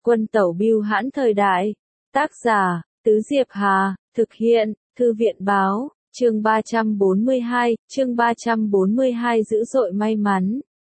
Quân tẩu bưu hãn thời đại. Tác giả, Tứ Diệp Hà, thực hiện, Thư viện báo, chương 342, dữ dội may mắn.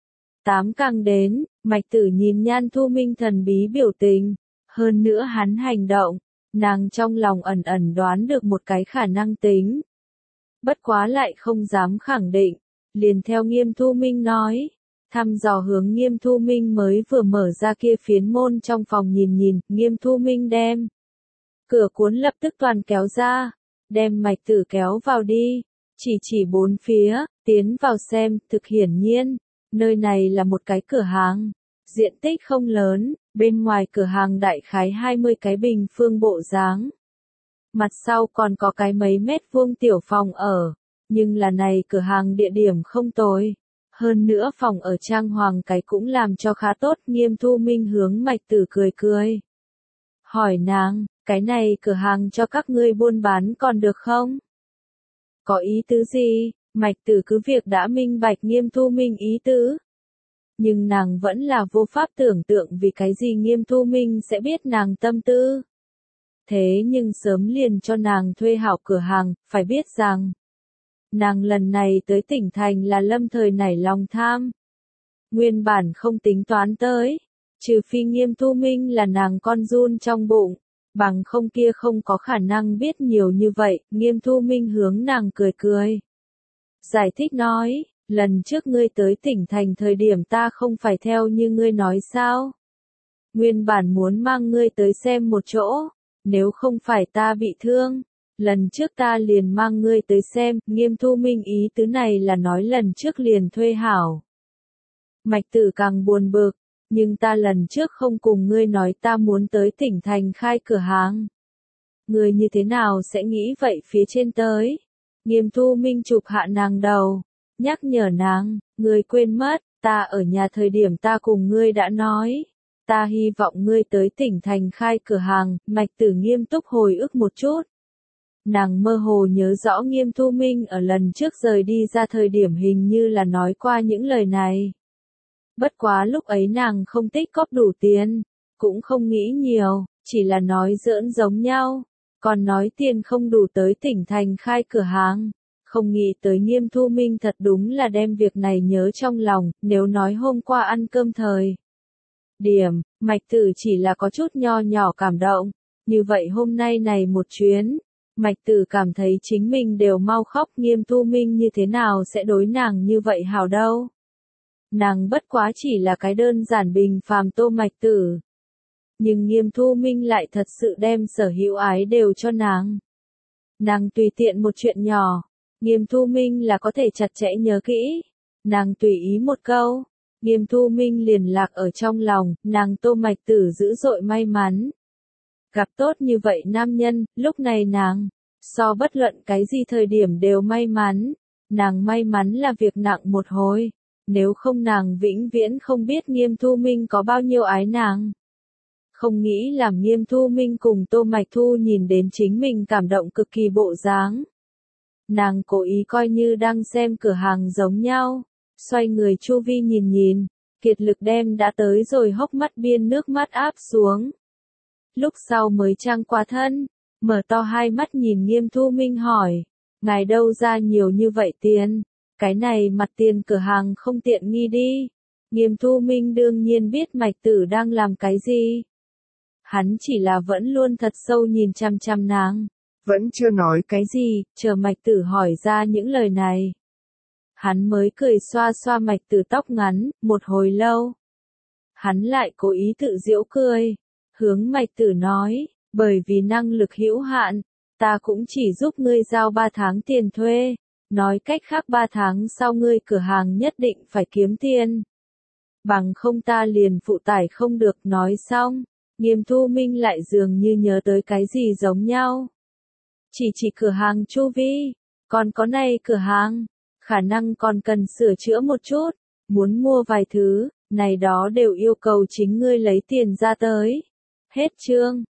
8 càng đến, Mạch Tử nhìn Nhan Thu Minh thần bí biểu tình, hơn nữa hắn hành động, nàng trong lòng ẩn ẩn đoán được một cái khả năng tính. Bất quá lại không dám khẳng định, liền theo Nghiêm Thu Minh nói. Thăm dò hướng Nghiêm Thu Minh mới vừa mở ra kia phiến môn trong phòng nhìn, Nghiêm Thu Minh đem cửa cuốn lập tức toàn kéo ra, đem Mạch Tử kéo vào đi, chỉ bốn phía, tiến vào xem, thực hiển nhiên, nơi này là một cái cửa hàng, diện tích không lớn, bên ngoài cửa hàng đại khái 20 cái bình phương bộ dáng. Mặt sau còn có cái mấy mét vuông tiểu phòng ở, nhưng là này cửa hàng địa điểm không tồi. Hơn nữa phòng ở trang hoàng cái cũng làm cho khá tốt. Nghiêm Thu Minh hướng Mạch Tử cười. Hỏi nàng, cái này cửa hàng cho các ngươi buôn bán còn được không? Có ý tứ gì? Mạch Tử cứ việc đã minh bạch Nghiêm Thu Minh ý tứ. Nhưng nàng vẫn là vô pháp tưởng tượng vì cái gì Nghiêm Thu Minh sẽ biết nàng tâm tư. Thế nhưng sớm liền cho nàng thuê hảo cửa hàng, phải biết rằng nàng lần này tới tỉnh thành là lâm thời nảy lòng tham. Nguyên bản không tính toán tới, trừ phi Nghiêm Thu Minh là nàng con giun trong bụng, bằng không kia không có khả năng biết nhiều như vậy. Nghiêm Thu Minh hướng nàng cười. Giải thích nói, lần trước ngươi tới tỉnh thành thời điểm ta không phải theo như ngươi nói sao? Nguyên bản muốn mang ngươi tới xem một chỗ, nếu không phải ta bị thương. Lần trước ta liền mang ngươi tới xem. Nghiêm Thu Minh ý tứ này là nói lần trước liền thuê hảo. Mạch Tử càng buồn bực, nhưng ta lần trước không cùng ngươi nói ta muốn tới tỉnh thành khai cửa hàng. Ngươi như thế nào sẽ nghĩ vậy phía trên tới? Nghiêm Thu Minh chụp hạ nàng đầu, nhắc nhở nàng, ngươi quên mất, ta ở nhà thời điểm ta cùng ngươi đã nói. Ta hy vọng ngươi tới tỉnh thành khai cửa hàng. Mạch Tử nghiêm túc hồi ức một chút. Nàng mơ hồ nhớ rõ Nghiêm Thu Minh ở lần trước rời đi ra thời điểm hình như là nói qua những lời này. Bất quá lúc ấy nàng không tích góp đủ tiền, cũng không nghĩ nhiều, chỉ là nói giỡn giống nhau, còn nói tiền không đủ tới tỉnh thành khai cửa hàng. Không nghĩ tới Nghiêm Thu Minh thật đúng là đem việc này nhớ trong lòng. Nếu nói hôm qua ăn cơm thời điểm, Mạch Tử chỉ là có chút nho nhỏ cảm động, như vậy hôm nay này một chuyến, Mạch Tử cảm thấy chính mình đều mau khóc. Nghiêm Thu Minh như thế nào sẽ đối nàng như vậy hảo đâu? Nàng bất quá chỉ là cái đơn giản bình phàm Tô Mạch Tử. Nhưng Nghiêm Thu Minh lại thật sự đem sở hữu ái đều cho nàng. Nàng tùy tiện một chuyện nhỏ, Nghiêm Thu Minh là có thể chặt chẽ nhớ kỹ. Nàng tùy ý một câu, Nghiêm Thu Minh liền lạc ở trong lòng. Nàng Tô Mạch Tử dữ dội may mắn. Gặp tốt như vậy nam nhân, lúc này nàng, so bất luận cái gì thời điểm đều may mắn. Nàng may mắn là việc nặng một hồi, nếu không nàng vĩnh viễn không biết Nghiêm Thu Minh có bao nhiêu ái nàng. Không nghĩ làm Nghiêm Thu Minh cùng Tô Mạch Thu nhìn đến chính mình cảm động cực kỳ bộ dáng. Nàng cố ý coi như đang xem cửa hàng giống nhau, xoay người chu vi nhìn, kiệt lực đem đã tới rồi hốc mắt biên nước mắt áp xuống. Lúc sau mới trang qua thân, mở to hai mắt nhìn Nghiêm Thu Minh hỏi, ngài đâu ra nhiều như vậy tiền? Cái này mặt tiền cửa hàng không tiện nghi đi. Nghiêm Thu Minh đương nhiên biết Mạch Tử đang làm cái gì. Hắn chỉ là vẫn luôn thật sâu nhìn chăm nàng. Vẫn chưa nói cái gì, chờ Mạch Tử hỏi ra những lời này. Hắn mới cười xoa xoa Mạch Tử tóc ngắn. Một hồi lâu, hắn lại cố ý tự giễu cười, hướng Mạch Tử nói, bởi vì năng lực hữu hạn, ta cũng chỉ giúp ngươi giao 3 tháng tiền thuê. Nói cách khác 3 tháng sau ngươi cửa hàng nhất định phải kiếm tiền. Bằng không ta liền phụ tải không được. Nói xong, Nghiêm Thu Minh lại dường như nhớ tới cái gì giống nhau. Chỉ cửa hàng chu vi, còn có này cửa hàng, khả năng còn cần sửa chữa một chút, muốn mua vài thứ, này đó đều yêu cầu chính ngươi lấy tiền ra tới. Hết chương.